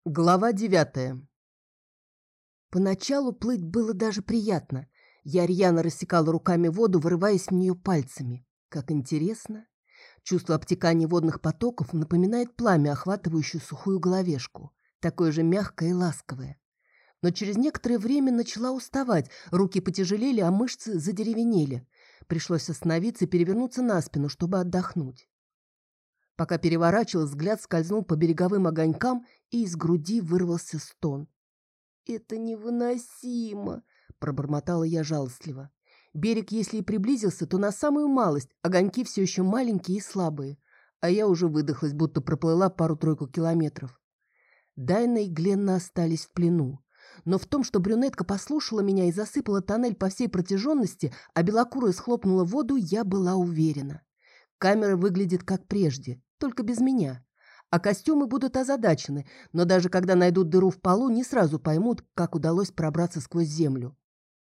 Глава 9. Поначалу плыть было даже приятно. Я рьяно рассекала руками воду, вырываясь в нее пальцами. Как интересно. Чувство обтекания водных потоков напоминает пламя, охватывающее сухую головешку. Такое же мягкое и ласковое. Но через некоторое время начала уставать, руки потяжелели, а мышцы задеревенели. Пришлось остановиться и перевернуться на спину, чтобы отдохнуть. Пока переворачивалась, взгляд скользнул по береговым огонькам, и из груди вырвался стон. «Это невыносимо!» – пробормотала я жалостливо. Берег, если и приблизился, то на самую малость, огоньки все еще маленькие и слабые, а я уже выдохлась, будто проплыла пару-тройку километров. Дайна и Гленна остались в плену. Но в том, что брюнетка послушала меня и засыпала тоннель по всей протяженности, а белокурая схлопнула воду, я была уверена. Камера выглядит как прежде, только без меня. А костюмы будут озадачены, но даже когда найдут дыру в полу, не сразу поймут, как удалось пробраться сквозь землю.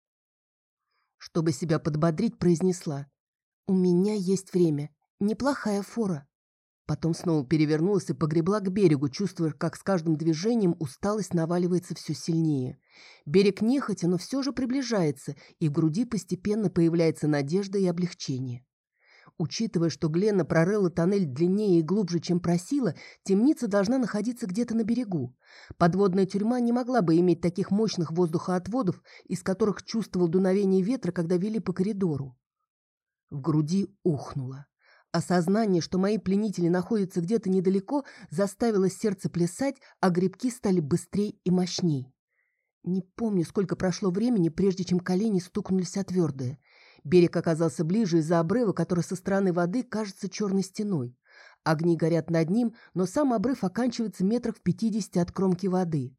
Чтобы себя подбодрить, произнесла: «У меня есть время. Неплохая фора». Потом снова перевернулась и погребла к берегу, чувствуя, как с каждым движением усталость наваливается все сильнее. Берег нехотя, но все же приближается, и в груди постепенно появляется надежда и облегчение. Учитывая, что Гленна прорыла тоннель длиннее и глубже, чем просила, темница должна находиться где-то на берегу. Подводная тюрьма не могла бы иметь таких мощных воздухоотводов, из которых чувствовал дуновение ветра, когда вели по коридору. В груди ухнуло. Осознание, что мои пленители находятся где-то недалеко, заставило сердце плясать, а гребки стали быстрее и мощней. Не помню, сколько прошло времени, прежде чем колени стукнулись о твердое. Берег оказался ближе из-за обрыва, который со стороны воды кажется черной стеной. Огни горят над ним, но сам обрыв оканчивается метрах в 50 от кромки воды.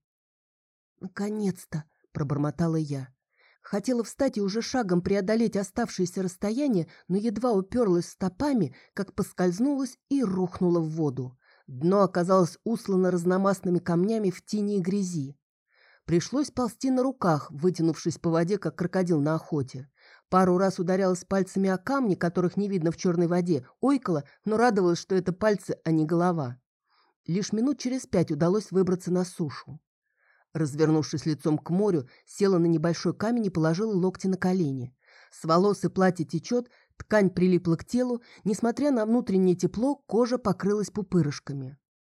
«Наконец-то!» – пробормотала я. Хотела встать и уже шагом преодолеть оставшееся расстояние, но едва уперлась стопами, как поскользнулась и рухнула в воду. Дно оказалось услано разномастными камнями в тени и грязи. Пришлось ползти на руках, вытянувшись по воде, как крокодил на охоте. Пару раз ударялась пальцами о камни, которых не видно в черной воде, ойкала, но радовалась, что это пальцы, а не голова. Лишь минут через 5 удалось выбраться на сушу. Развернувшись лицом к морю, села на небольшой камень и положила локти на колени. С волос и платья течет, ткань прилипла к телу, несмотря на внутреннее тепло, кожа покрылась пупырышками.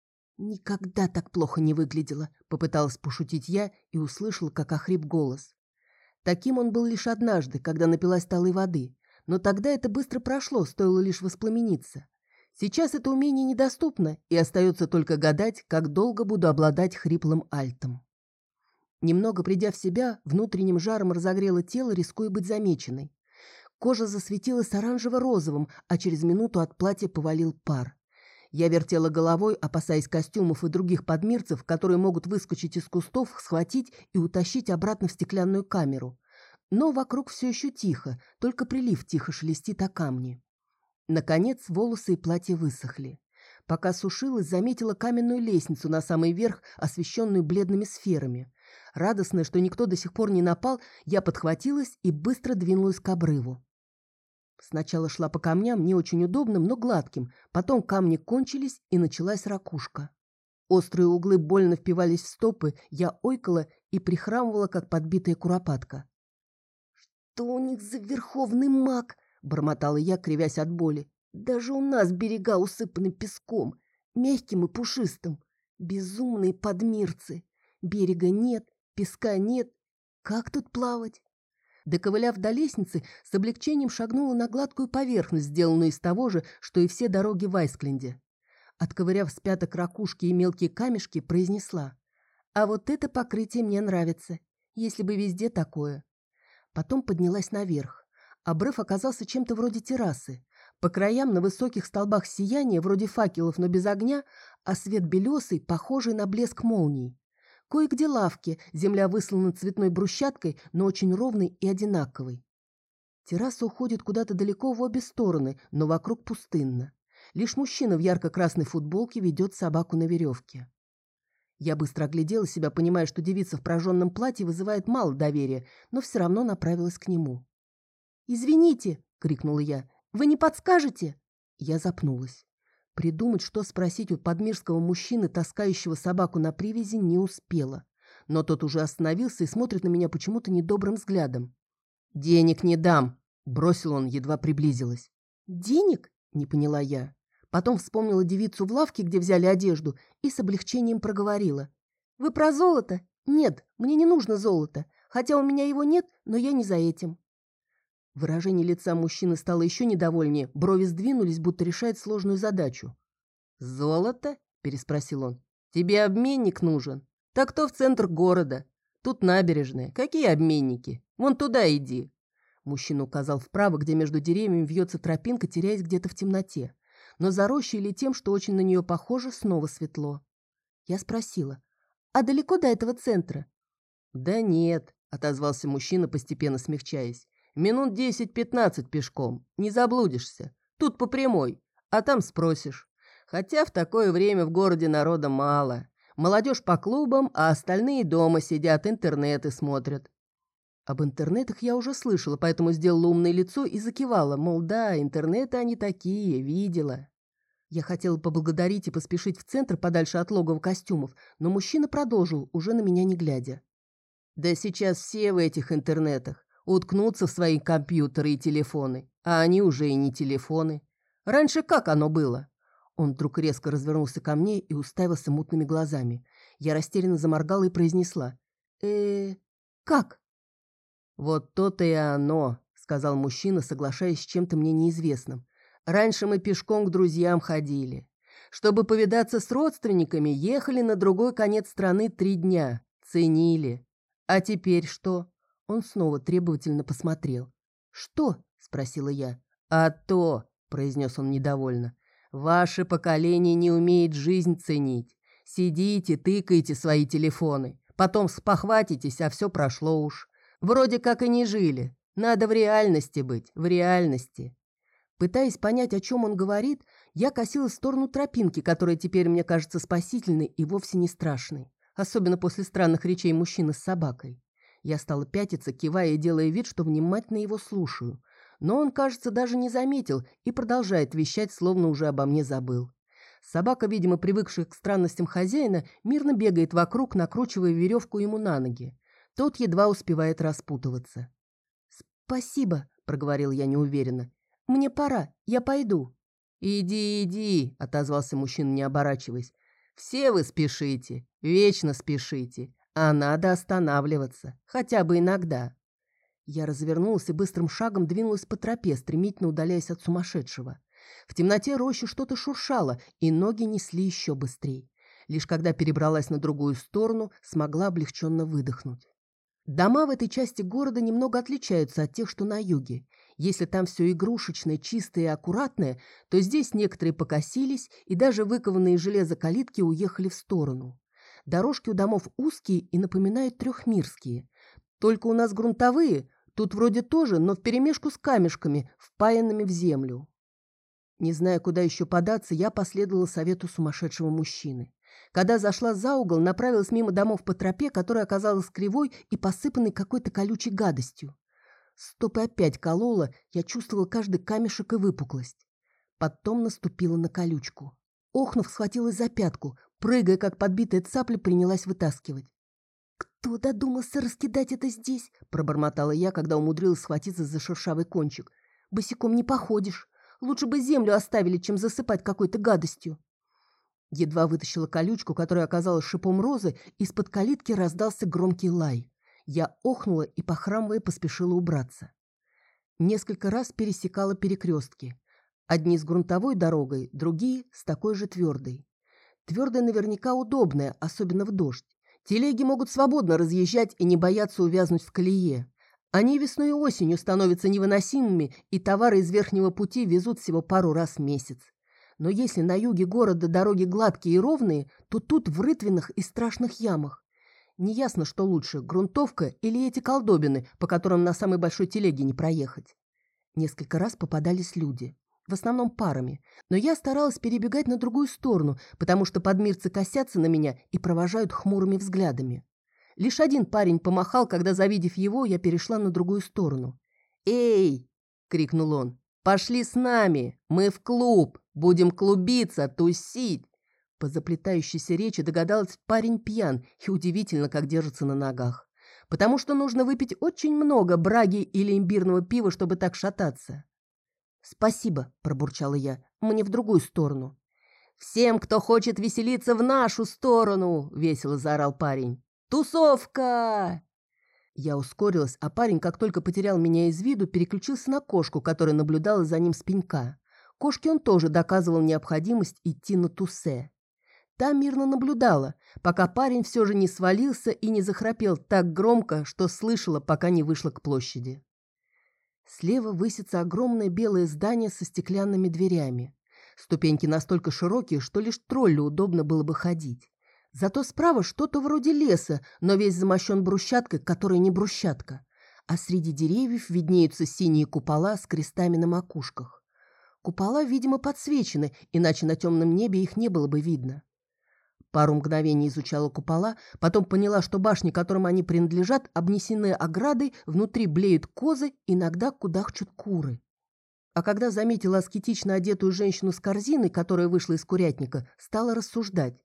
«Никогда так плохо не выглядела», — попыталась пошутить я и услышала, как охрип голос. Таким он был лишь однажды, когда напилась талой воды, но тогда это быстро прошло, стоило лишь воспламениться. Сейчас это умение недоступно, и остается только гадать, как долго буду обладать хриплым альтом. Немного придя в себя, внутренним жаром разогрело тело, рискуя быть замеченной. Кожа засветилась оранжево-розовым, а через минуту от платья повалил пар. Я вертела головой, опасаясь костюмов и других подмирцев, которые могут выскочить из кустов, схватить и утащить обратно в стеклянную камеру. Но вокруг все еще тихо, только прилив тихо шелестит о камни. Наконец волосы и платье высохли. Пока сушилась, заметила каменную лестницу на самый верх, освещенную бледными сферами. Радостная, что никто до сих пор не напал, я подхватилась и быстро двинулась к обрыву. Сначала шла по камням, не очень удобным, но гладким, потом камни кончились, и началась ракушка. Острые углы больно впивались в стопы, я ойкала и прихрамывала, как подбитая куропатка. «Что у них за верховный маг?» – бормотала я, кривясь от боли. «Даже у нас берега усыпаны песком, мягким и пушистым. Безумные подмирцы. Берега нет, песка нет. Как тут плавать?» Доковыляв до лестницы, с облегчением шагнула на гладкую поверхность, сделанную из того же, что и все дороги в Айскленде. Отковыряв с пяток ракушки и мелкие камешки, произнесла: «А вот это покрытие мне нравится, если бы везде такое». Потом поднялась наверх. Обрыв оказался чем-то вроде террасы. По краям на высоких столбах сияния, вроде факелов, но без огня, а свет белесый, похожий на блеск молний. Кое-где лавки, земля выслана цветной брусчаткой, но очень ровной и одинаковой. Терраса уходит куда-то далеко в обе стороны, но вокруг пустынно. Лишь мужчина в ярко-красной футболке ведет собаку на веревке. Я быстро оглядела себя, понимая, что девица в прожженном платье вызывает мало доверия, но все равно направилась к нему. «Извините!» — крикнула я. «Вы не подскажете?» Я запнулась. Придумать, что спросить у подмирского мужчины, таскающего собаку на привязи, не успела. Но тот уже остановился и смотрит на меня почему-то недобрым взглядом. «Денег не дам!» – бросил он, едва приблизилась. «Денег?» – не поняла я. Потом вспомнила девицу в лавке, где взяли одежду, и с облегчением проговорила. «Вы про золото? Нет, мне не нужно золото. Хотя у меня его нет, но я не за этим». Выражение лица мужчины стало еще недовольнее, брови сдвинулись, будто решает сложную задачу. «Золото?» – переспросил он. «Тебе обменник нужен? Так то в центр города. Тут набережная. Какие обменники? Вон туда иди». Мужчина указал вправо, где между деревьями вьется тропинка, теряясь где-то в темноте. Но за рощей или тем, что очень на нее похоже, снова светло. Я спросила, «А далеко до этого центра?» «Да нет», – отозвался мужчина, постепенно смягчаясь. «Минут 10-15 пешком. Не заблудишься. Тут по прямой. А там спросишь. Хотя в такое время в городе народа мало. Молодежь по клубам, а остальные дома сидят, интернеты смотрят». Об интернетах я уже слышала, поэтому сделала умное лицо и закивала, мол, да, интернеты они такие, видела. Я хотела поблагодарить и поспешить в центр подальше от логова костюмов, но мужчина продолжил, уже на меня не глядя. «Да сейчас все в этих интернетах. Уткнутся в свои компьютеры и телефоны, а они уже и не телефоны. Раньше как оно было?» Он вдруг резко развернулся ко мне и уставился мутными глазами. Я растерянно заморгала и произнесла. Как?» «Вот то-то и оно», — сказал мужчина, соглашаясь с чем-то мне неизвестным. «Раньше мы пешком к друзьям ходили. Чтобы повидаться с родственниками, ехали на другой конец страны 3 дня. Ценили. А теперь что?» Он снова требовательно посмотрел. «Что?» – спросила я. «А то», – произнес он недовольно, – «ваше поколение не умеет жизнь ценить. Сидите, тыкаете свои телефоны, потом спохватитесь, а все прошло уж. Вроде как и не жили. Надо в реальности быть, в реальности». Пытаясь понять, о чем он говорит, я косилась в сторону тропинки, которая теперь мне кажется спасительной и вовсе не страшной, особенно после странных речей мужчины с собакой. Я стала пятиться, кивая и делая вид, что внимательно его слушаю. Но он, кажется, даже не заметил и продолжает вещать, словно уже обо мне забыл. Собака, видимо, привыкшая к странностям хозяина, мирно бегает вокруг, накручивая веревку ему на ноги. Тот едва успевает распутываться. «Спасибо», — проговорил я неуверенно. «Мне пора, я пойду». «Иди, иди», — отозвался мужчина, не оборачиваясь. «Все вы спешите, вечно спешите. А надо останавливаться, хотя бы иногда». Я развернулась и быстрым шагом двинулась по тропе, стремительно удаляясь от сумасшедшего. В темноте рощи что-то шуршало, и ноги несли еще быстрее. Лишь когда перебралась на другую сторону, смогла облегченно выдохнуть. Дома в этой части города немного отличаются от тех, что на юге. Если там все игрушечное, чистое и аккуратное, то здесь некоторые покосились, и даже выкованные из железа калитки уехали в сторону. Дорожки у домов узкие и напоминают трехмирские. Только у нас грунтовые, тут вроде тоже, но вперемешку с камешками, впаянными в землю. Не зная, куда еще податься, я последовала совету сумасшедшего мужчины. Когда зашла за угол, направилась мимо домов по тропе, которая оказалась кривой и посыпанной какой-то колючей гадостью. Стопы опять колола, я чувствовала каждый камешек и выпуклость. Потом наступила на колючку. Охнув, схватилась за пятку, прыгая, как подбитая цапля, принялась вытаскивать. «Кто додумался раскидать это здесь?» – пробормотала я, когда умудрилась схватиться за шершавый кончик. «Босиком не походишь. Лучше бы землю оставили, чем засыпать какой-то гадостью». Едва вытащила колючку, которая оказалась шипом розы, из-под калитки раздался громкий лай. Я охнула и, похрамывая, поспешила убраться. Несколько раз пересекала перекрестки. Одни с грунтовой дорогой, другие с такой же твердой. Твердая наверняка удобная, особенно в дождь. Телеги могут свободно разъезжать и не бояться увязнуть в колее. Они весной и осенью становятся невыносимыми, и товары из верхнего пути везут всего пару раз в месяц. Но если на юге города дороги гладкие и ровные, то тут в рытвинах и страшных ямах. Неясно, что лучше, грунтовка или эти колдобины, по которым на самой большой телеге не проехать. Несколько раз попадались люди. В основном парами, но я старалась перебегать на другую сторону, потому что подмирцы косятся на меня и провожают хмурыми взглядами. Лишь один парень помахал, когда, завидев его, я перешла на другую сторону. «Эй!» — крикнул он. «Пошли с нами! Мы в клуб! Будем клубиться, тусить. По заплетающейся речи догадалась, парень пьян и удивительно, как держится на ногах. Потому что нужно выпить очень много браги или имбирного пива, чтобы так шататься. «Спасибо», – пробурчала я, – «мне в другую сторону». «Всем, кто хочет веселиться, в нашу сторону!» – весело заорал парень. «Тусовка!» Я ускорилась, а парень, как только потерял меня из виду, переключился на кошку, которая наблюдала за ним с пенька. Кошке он тоже доказывал необходимость идти на тусе. Та мирно наблюдала, пока парень все же не свалился и не захрапел так громко, что слышала, пока не вышла к площади. Слева высится огромное белое здание со стеклянными дверями. Ступеньки настолько широкие, что лишь троллю удобно было бы ходить. Зато справа что-то вроде леса, но весь замощен брусчаткой, которая не брусчатка. А среди деревьев виднеются синие купола с крестами на макушках. Купола, видимо, подсвечены, иначе на темном небе их не было бы видно. Пару мгновений изучала купола, потом поняла, что башни, которым они принадлежат, обнесены оградой, внутри блеют козы, иногда кудахчут куры. А когда заметила аскетично одетую женщину с корзиной, которая вышла из курятника, стала рассуждать.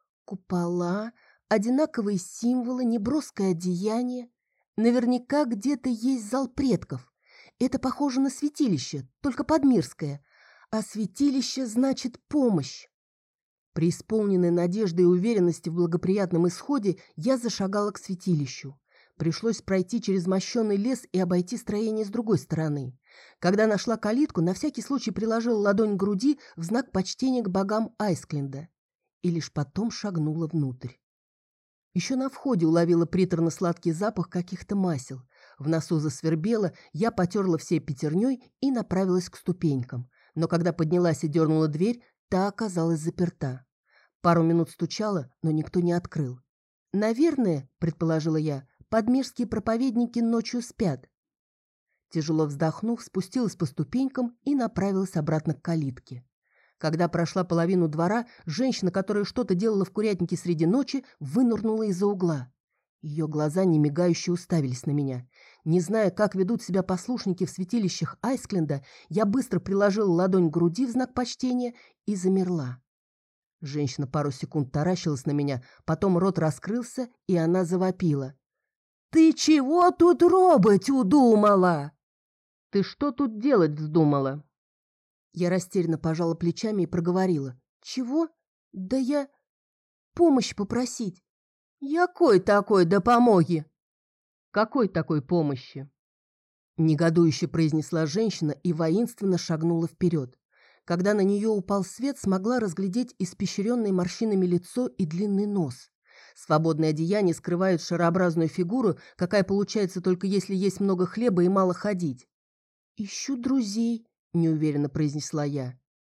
Купола, одинаковые символы, неброское одеяние. Наверняка где-то есть зал предков. Это похоже на святилище, только подмирское. А святилище значит помощь. Преисполненной надеждой и уверенности в благоприятном исходе, я зашагала к святилищу. Пришлось пройти через мощенный лес и обойти строение с другой стороны. Когда нашла калитку, на всякий случай приложила ладонь к груди в знак почтения к богам Айскленда. И лишь потом шагнула внутрь. Еще на входе уловила приторно-сладкий запах каких-то масел. В носу засвербело, я потерла всей пятерней и направилась к ступенькам. Но когда поднялась и дернула дверь, та оказалась заперта. Пару минут стучала, но никто не открыл. «Наверное, — предположила я, — подмирские проповедники ночью спят». Тяжело вздохнув, спустилась по ступенькам и направилась обратно к калитке. Когда прошла половину двора, женщина, которая что-то делала в курятнике среди ночи, вынырнула из-за угла. Ее глаза немигающе уставились на меня. Не зная, как ведут себя послушники в святилищах Айскленда, я быстро приложила ладонь к груди в знак почтения и замерла. Женщина пару секунд таращилась на меня, потом рот раскрылся, и она завопила. «Ты чего тут робить удумала?» «Ты что тут делать вздумала?» Я растерянно пожала плечами и проговорила. «Чего? Да я... помощь попросить». «Якой такой допомоги?» «Какой такой помощи?» Негодующе произнесла женщина и воинственно шагнула вперед. Когда на нее упал свет, смогла разглядеть испещренное морщинами лицо и длинный нос. Свободное одеяние скрывает шарообразную фигуру, какая получается только если есть много хлеба и мало ходить. «Ищу друзей», — неуверенно произнесла я.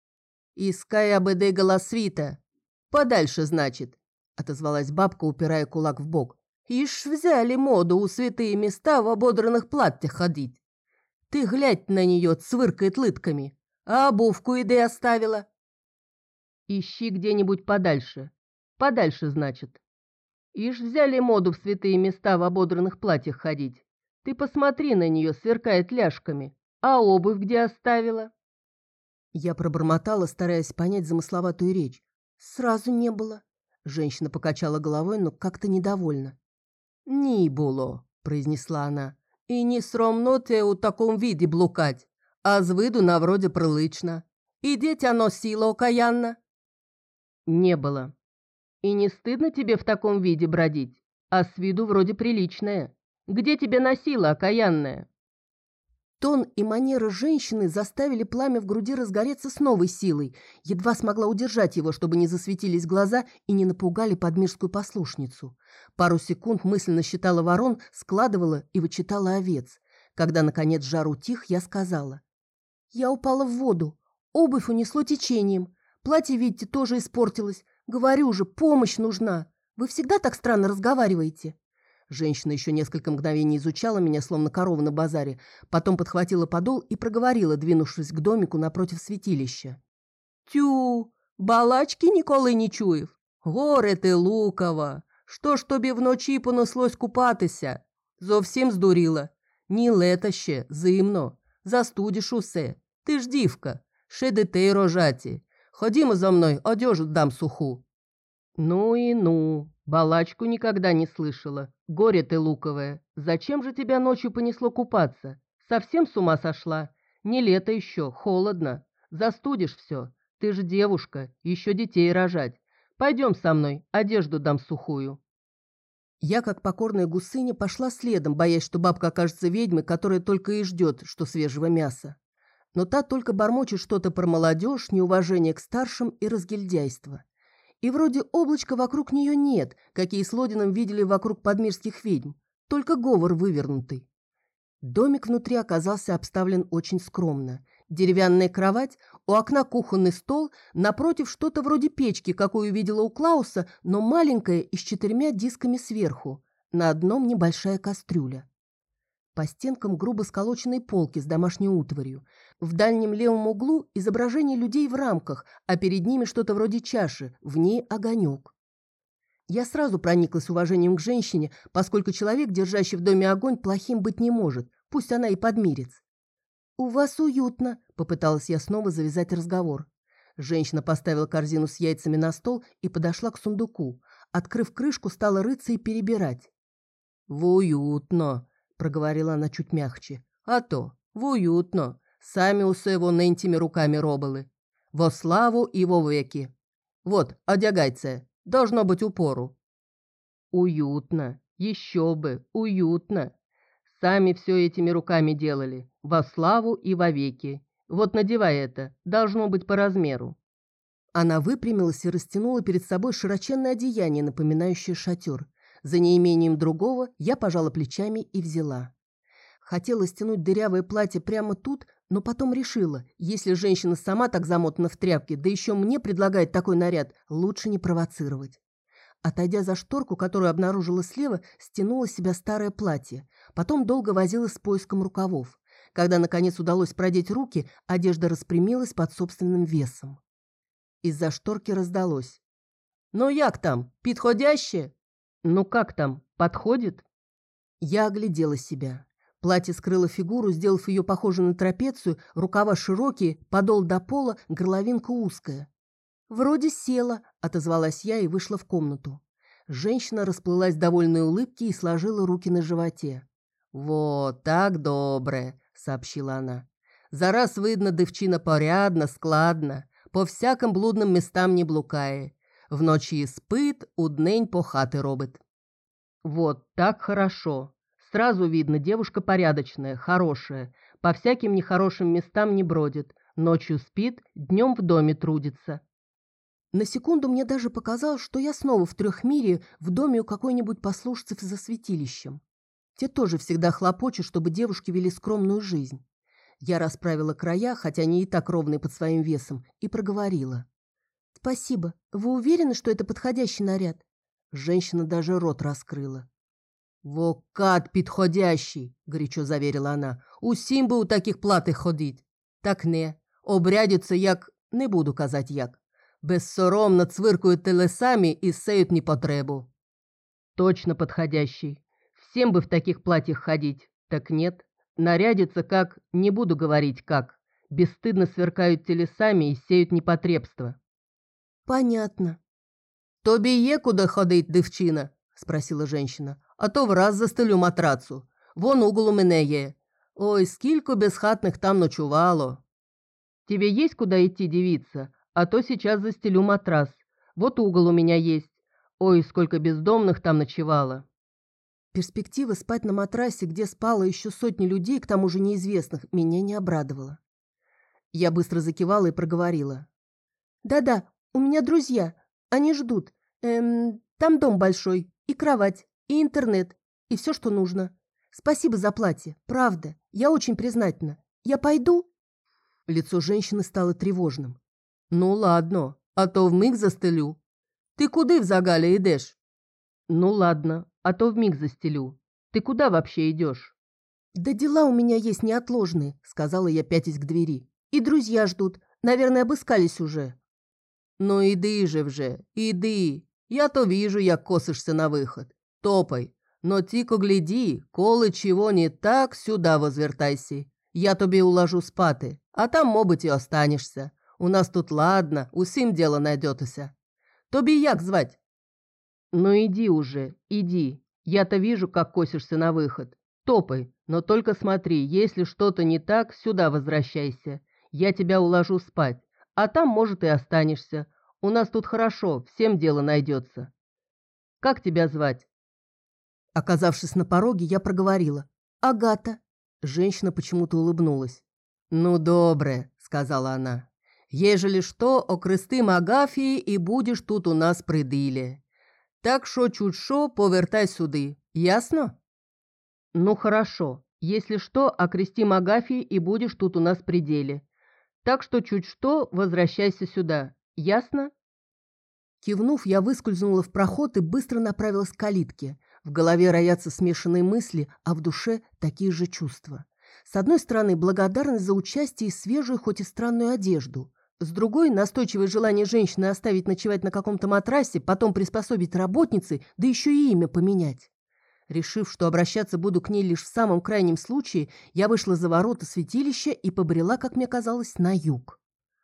«Искай АБД голосвита. Подальше, значит», — отозвалась бабка, упирая кулак в бок. «Ишь взяли моду у святые места в ободранных платьях ходить. Ты глядь на нее, цвыркает лытками, а обувку иды оставила». «Ищи где-нибудь подальше. Подальше, значит. Ишь взяли моду в святые места в ободранных платьях ходить. Ты посмотри на нее, сверкает ляжками. А обувь где оставила?» Я пробормотала, стараясь понять замысловатую речь. «Сразу не было». Женщина покачала головой, но как-то недовольна. «Ні було», – произнесла она. «І не сромно те у таком виде блукать, а з виду на вроде прилично. И дитя носила окаянно». «Не было. И не стыдно тебе в таком виде бродить, а с виду вроде приличная. Где тебе носила окаянная?» Тон и манера женщины заставили пламя в груди разгореться с новой силой. Едва смогла удержать его, чтобы не засветились глаза и не напугали подмирскую послушницу. Пару секунд мысленно считала ворон, складывала и вычитала овец. Когда, наконец, жар утих, я сказала. «Я упала в воду. Обувь унесло течением. Платье, видите, тоже испортилось. Говорю же, помощь нужна. Вы всегда так странно разговариваете?» Женщина еще несколько мгновений изучала меня, словно корова на базаре, потом подхватила подол и проговорила, двинувшись к домику напротив святилища. «Тю, балачки ніколи не чуєв? Горе ти, лукава! Що ж тобі вночі понеслось купатися? Зовсім здуріла. Ні лета ще, зимно. Застудиш усе. Ти ж дівка, ще дітей рожаті. Ходімо за мной, одежу дам суху». «Ну и ну, балачку никогда не слышала. Горе ты луковое. Зачем же тебя ночью понесло купаться? Совсем с ума сошла? Не лето еще, холодно. Застудишь все. Ты же девушка, еще детей рожать. Пойдем со мной, одежду дам сухую». Я, как покорная гусыня, пошла следом, боясь, что бабка окажется ведьмой, которая только и ждет, что свежего мяса. Но та только бормочет что-то про молодежь, неуважение к старшим и разгильдяйство. И вроде облачка вокруг нее нет, какие с Лодином видели вокруг подмирских ведьм, только говор вывернутый. Домик внутри оказался обставлен очень скромно. Деревянная кровать, у окна кухонный стол, напротив что-то вроде печки, какую видела у Клауса, но маленькая и с 4 дисками сверху, на одном небольшая кастрюля. По стенкам грубо сколоченные полки с домашней утварью. В дальнем левом углу изображение людей в рамках, а перед ними что-то вроде чаши, в ней огонек. Я сразу прониклась уважением к женщине, поскольку человек, держащий в доме огонь, плохим быть не может, пусть она и подмирец. «У вас уютно», — попыталась я снова завязать разговор. Женщина поставила корзину с яйцами на стол и подошла к сундуку. Открыв крышку, стала рыться и перебирать. «В уютно», — проговорила она чуть мягче. «А то, в уютно. Сами усе его нентими руками робили. Во славу и во веки. Вот, одягайся, должно быть упору». «Уютно, еще бы, уютно. Сами все этими руками делали, во славу и во веки. Вот надевай это, должно быть по размеру». Она выпрямилась и растянула перед собой широченное одеяние, напоминающее шатер. За неимением другого я пожала плечами и взяла. Хотела стянуть дырявое платье прямо тут, но потом решила, если женщина сама так замотана в тряпке, да еще мне предлагает такой наряд, лучше не провоцировать. Отойдя за шторку, которую обнаружила слева, стянула с себя старое платье. Потом долго возилась с поиском рукавов. Когда, наконец, удалось продеть руки, одежда распрямилась под собственным весом. Из-за шторки раздалось: «Ну як там, підходяще?» «Ну как там, подходит?» Я оглядела себя. Платье скрыло фигуру, сделав ее похожей на трапецию, рукава широкие, подол до пола, горловинка узкая. «Вроде села», — отозвалась я и вышла в комнату. Женщина расплылась в довольной улыбке и сложила руки на животе. «Вот так добре», — сообщила она. «Зараз видно, дівчина порядна, складна, по всяким блудним местам не блукає. Вночі спит, уднень по хати робит». «Вот так хорошо. Сразу видно, девушка порядочная, хорошая, по всяким нехорошим местам не бродит, ночью спит, днем в доме трудится». На секунду мне даже показалось, что я снова в Трехмире в доме у какой-нибудь послушцев за святилищем. Те тоже всегда хлопочут, чтобы девушки вели скромную жизнь. Я расправила края, хотя они и так ровные под своим весом, и проговорила: «Спасибо. Вы уверены, что это подходящий наряд?» Женщина даже рот раскрыла. «Во кат підходящий», – горячо заверила она. «Усім би у таких платих ходить. Так не, обрядяться як, не буду казать як. Безсоромно цвиркают телесами и сеют непотребу». «Точно подходящий. Всем бы в таких платьях ходить. Так нет. Нарядятся как, не буду говорить как. Бесстыдно сверкают телесами и сеют непотребство». «Понятно». «Тобі є куди ходить, дівчина?» – спросила женщина. «А то враз застелю матрацу. Вон угол у мене є. Ой, скільки безхатних там ночувало». «Тебе есть куда идти, девица? А то сейчас застелю матрас. Вот угол у меня есть. Ой, сколько бездомных там ночевало». Перспектива спать на матрасе, где спало еще сотни людей, к тому же неизвестных, меня не обрадовала. Я быстро закивала и проговорила: «Да-да, у меня друзья. Они ждут. Там дом большой, и кровать, и интернет, и все, что нужно. Спасибо за платье, правда. Я очень признательна. Я пойду?» Лицо женщины стало тревожным. «Ну ладно, а то вмиг застелю. Ты куди взагалі идешь?» «Ну ладно, а то вмиг застелю. Ты куда вообще идешь?» «Да дела у меня есть неотложные», — сказала я, пятясь к двери. «И друзья ждут. Наверное, обыскались уже». «Ну иди же вже, иди. Я то вижу, як косишься на выход. Топай. Но тільки гляди, коли чего не так, сюда возвертайся. Я тобі уложу спати, а там, мабуть, і останешся. У нас тут ладно, усім дело найдетося. Тобі як звать? Ну иди уже, иди. Я-то вижу, как косишься на выход. Топай, но только смотри, если что-то не так, сюда возвращайся. Я тебя уложу спать, а там, может, и останешься. У нас тут хорошо, всем дело найдется. Как тебя звать? Оказавшись на пороге, я проговорила. Агата. Женщина почему-то улыбнулась. Ну, добре, сказала она. Ежели что, окрестим Агафії і будеш тут у нас при ділі. Так що чуть шо, повертай сюди. Ясно? Ну, хорошо. Если что, окрестим Агафьей и будешь тут у нас при деле. Так что чуть что, возвращайся сюда. Ясно? Кивнув, я выскользнула в проход и быстро направилась к калитке. В голове роятся смешанные мысли, а в душе такие же чувства. С одной стороны, благодарность за участие и свежую, хоть и странную одежду. С другой, настойчивое желание женщины оставить ночевать на каком-то матрасе, потом приспособить работнице, да еще и имя поменять. Решив, что обращаться буду к ней лишь в самом крайнем случае, я вышла за ворота святилища и побрела, как мне казалось, на юг.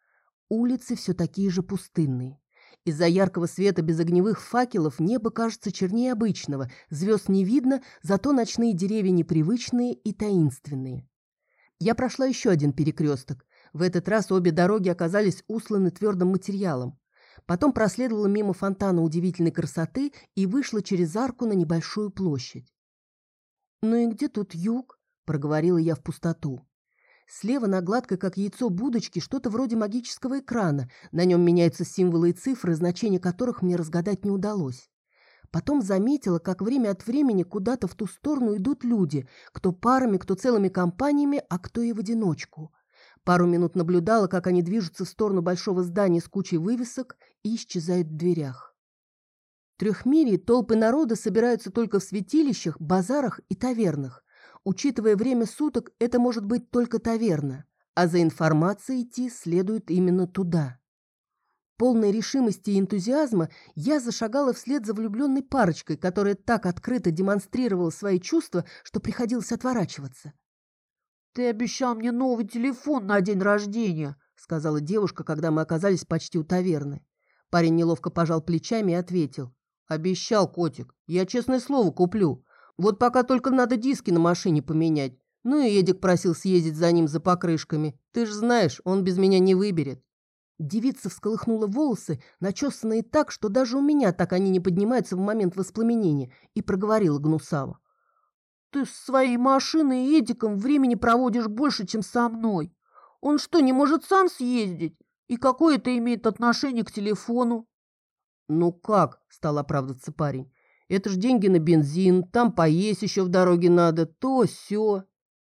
Улицы все такие же пустынные. Из-за яркого света без огневых факелов небо кажется чернее обычного, звезд не видно, зато ночные деревья непривычные и таинственные. Я прошла еще один перекресток. В этот раз обе дороги оказались усланы твердым материалом. Потом проследовала мимо фонтана удивительной красоты и вышла через арку на небольшую площадь. «Ну и где тут юг?» – проговорила я в пустоту. Слева на гладкой, как яйцо будочки, что-то вроде магического экрана. На нем меняются символы и цифры, значения которых мне разгадать не удалось. Потом заметила, как время от времени куда-то в ту сторону идут люди, кто парами, кто целыми компаниями, а кто и в одиночку. Пару минут наблюдала, как они движутся в сторону большого здания с кучей вывесок и исчезают в дверях. В Трехмирье толпы народа собираются только в святилищах, базарах и тавернах. Учитывая время суток, это может быть только таверна, а за информацией идти следует именно туда. Полной решимости и энтузиазма я зашагала вслед за влюбленной парочкой, которая так открыто демонстрировала свои чувства, что приходилось отворачиваться. «Ты обещал мне новый телефон на день рождения», — сказала девушка, когда мы оказались почти у таверны. Парень неловко пожал плечами и ответил. «Обещал, котик, я честное слово куплю. Вот пока только надо диски на машине поменять. Ну и Эдик просил съездить за ним за покрышками. Ты ж знаешь, он без меня не выберет». Девица всколыхнула волосы, начесанные так, что даже у меня так они не поднимаются в момент воспламенения, и проговорила гнусаво. «Ты с своей машиной и Эдиком времени проводишь больше, чем со мной. Он что, не может сам съездить? И какое это имеет отношение к телефону?» «Ну как?» – стал оправдываться парень. «Это ж деньги на бензин, там поесть еще в дороге надо, то сё».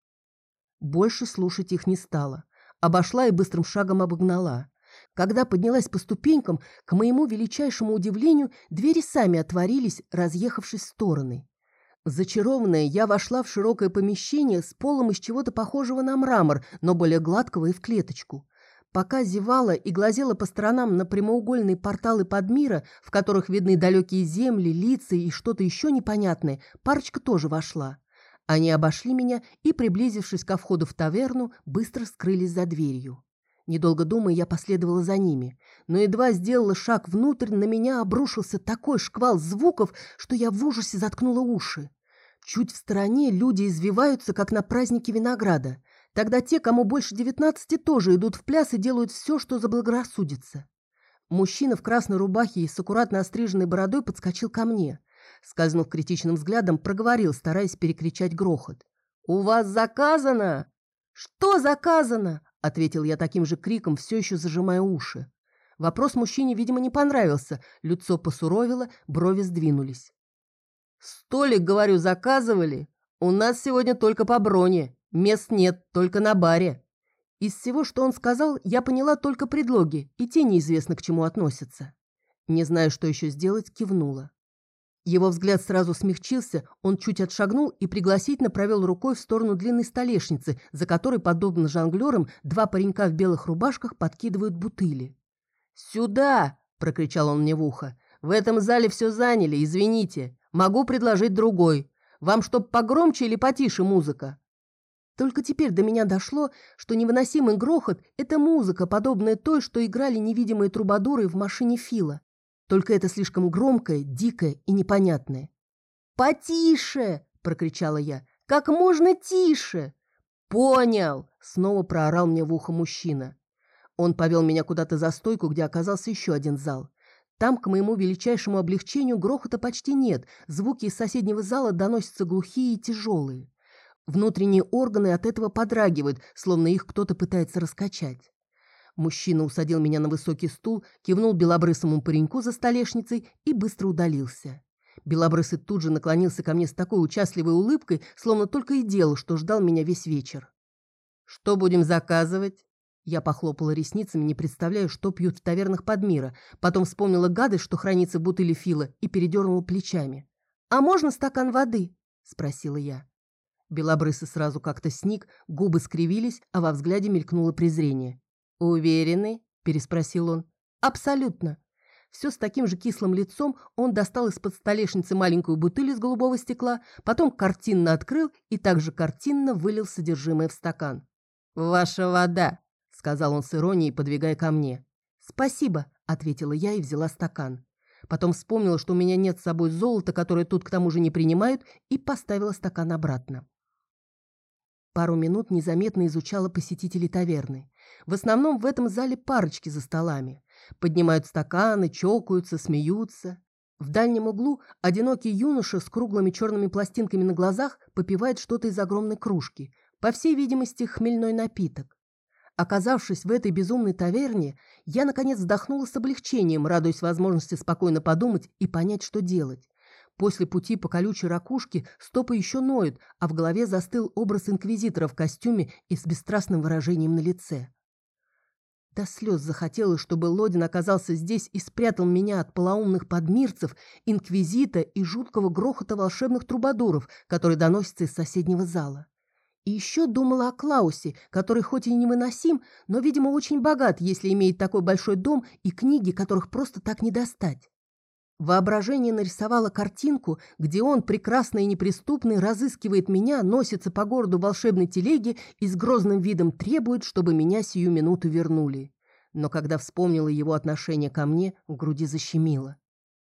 Больше слушать их не стала. Обошла и быстрым шагом обогнала. Когда поднялась по ступенькам, к моему величайшему удивлению, двери сами отворились, разъехавшись в стороны. Зачарованная, я вошла в широкое помещение с полом из чего-то похожего на мрамор, но более гладкого и в клеточку. Пока зевала и глазела по сторонам на прямоугольные порталы подмира, в которых видны далекие земли, лица и что-то еще непонятное, парочка тоже вошла. Они обошли меня и, приблизившись ко входу в таверну, быстро скрылись за дверью. Недолго думая, я последовала за ними, но едва сделала шаг внутрь, на меня обрушился такой шквал звуков, что я в ужасе заткнула уши. Чуть в стороне люди извиваются, как на празднике винограда. Тогда те, кому больше 19, тоже идут в пляс и делают все, что заблагорассудится. Мужчина в красной рубахе и с аккуратно остриженной бородой подскочил ко мне. Скользнув критичным взглядом, проговорил, стараясь перекричать грохот. «У вас заказано?» «Что заказано?» — ответил я таким же криком, все еще зажимая уши. Вопрос мужчине, видимо, не понравился. Лицо посуровило, брови сдвинулись. «Столик, говорю, заказывали? У нас сегодня только по броне. Мест нет, только на баре». Из всего, что он сказал, я поняла только предлоги, и те неизвестно к чему относятся. Не зная, что еще сделать, кивнула. Его взгляд сразу смягчился, он чуть отшагнул и пригласительно провел рукой в сторону длинной столешницы, за которой, подобно жонглерам, два паренька в белых рубашках подкидывают бутыли. «Сюда!» – прокричал он мне в ухо. «В этом зале все заняли, извините. Могу предложить другой. Вам чтоб погромче или потише музыка?» Только теперь до меня дошло, что невыносимый грохот – это музыка, подобная той, что играли невидимые трубадуры в машине Фила. Только это слишком громкое, дикое и непонятное. «Потише!» – прокричала я. «Как можно тише!» «Понял!» – снова проорал мне в ухо мужчина. Он повел меня куда-то за стойку, где оказался еще один зал. Там, к моему величайшему облегчению, грохота почти нет, звуки из соседнего зала доносятся глухие и тяжелые. Внутренние органы от этого подрагивают, словно их кто-то пытается раскачать. Мужчина усадил меня на высокий стул, кивнул белобрысому пареньку за столешницей и быстро удалился. Белобрысый тут же наклонился ко мне с такой участливой улыбкой, словно только и делал, что ждал меня весь вечер. «Что будем заказывать?» Я похлопала ресницами, не представляя, что пьют в тавернах Подмира. Потом вспомнила гадость, что хранится в бутыле Фила, и передернула плечами. «А можно стакан воды?» – спросила я. Белобрысый сразу как-то сник, губы скривились, а во взгляде мелькнуло презрение. «Уверены?» – переспросил он. «Абсолютно». Все с таким же кислым лицом он достал из-под столешницы маленькую бутыль из голубого стекла, потом картинно открыл и также картинно вылил содержимое в стакан. «Ваша вода», – сказал он с иронией, подвигая ко мне. «Спасибо», – ответила я и взяла стакан. Потом вспомнила, что у меня нет с собой золота, которое тут к тому же не принимают, и поставила стакан обратно. Пару минут незаметно изучала посетителей таверны. В основном в этом зале парочки за столами. Поднимают стаканы, чокаются, смеются. В дальнем углу одинокий юноша с круглыми черными пластинками на глазах попивает что-то из огромной кружки. По всей видимости, хмельной напиток. Оказавшись в этой безумной таверне, я, наконец, вздохнула с облегчением, радуясь возможности спокойно подумать и понять, что делать. После пути по колючей ракушке стопы еще ноют, а в голове застыл образ инквизитора в костюме и с бесстрастным выражением на лице. До слез захотелось, чтобы Лодин оказался здесь и спрятал меня от полоумных подмирцев, инквизита и жуткого грохота волшебных трубадуров, который доносится из соседнего зала. И еще думала о Клаусе, который хоть и невыносим, но, видимо, очень богат, если имеет такой большой дом и книги, которых просто так не достать. Воображение нарисовало картинку, где он, прекрасный и неприступный, разыскивает меня, носится по городу в волшебной телеге и с грозным видом требует, чтобы меня сию минуту вернули. Но когда вспомнила его отношение ко мне, в груди защемило.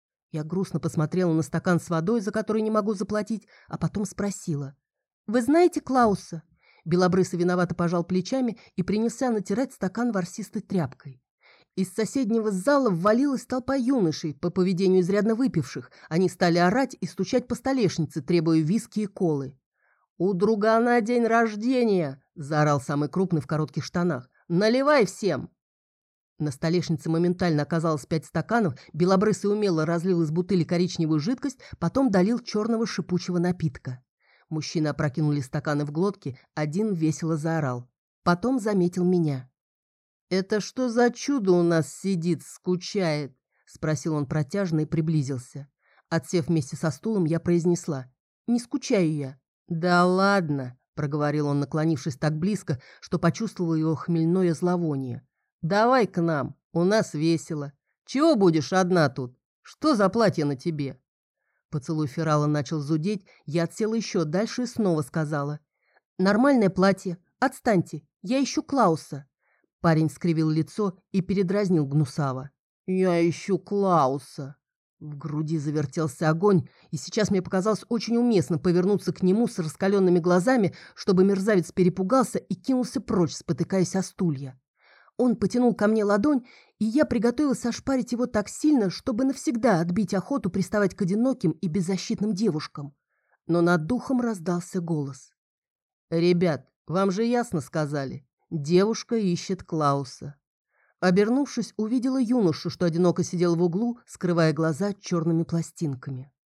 Я грустно посмотрела на стакан с водой, за который не могу заплатить, а потом спросила. «Вы знаете Клауса?» Белобрысый виновато пожал плечами и принялся натирать стакан ворсистой тряпкой. Из соседнего зала ввалилась толпа юношей, по поведению изрядно выпивших. Они стали орать и стучать по столешнице, требуя виски и колы. «У другана день рождения!» – заорал самый крупный в коротких штанах. «Наливай всем!» На столешнице моментально оказалось 5 стаканов, Белобрысый умело разлил из бутыли коричневую жидкость, потом долил черного шипучего напитка. Мужчины опрокинули стаканы в глотки, один весело заорал. Потом заметил меня. «Это что за чудо у нас сидит, скучает?» – спросил он протяжно и приблизился. Отсев вместе со стулом, я произнесла. «Не скучаю я». «Да ладно», – проговорил он, наклонившись так близко, что почувствовал его хмельное зловоние. «Давай к нам, у нас весело. Чего будешь одна тут? Что за платье на тебе?» Поцелуй Ферала начал зудеть, я отсела еще дальше и снова сказала. «Нормальное платье, отстаньте, я ищу Клауса». Парень скривил лицо и передразнил гнусаво. «Я ищу Клауса». В груди завертелся огонь, и сейчас мне показалось очень уместно повернуться к нему с раскаленными глазами, чтобы мерзавец перепугался и кинулся прочь, спотыкаясь о стулья. Он потянул ко мне ладонь, и я приготовилась ошпарить его так сильно, чтобы навсегда отбить охоту приставать к одиноким и беззащитным девушкам. Но над духом раздался голос. «Ребят, вам же ясно сказали. Девушка ищет Клауса». Обернувшись, увидела юношу, что одиноко сидел в углу, скрывая глаза черными пластинками.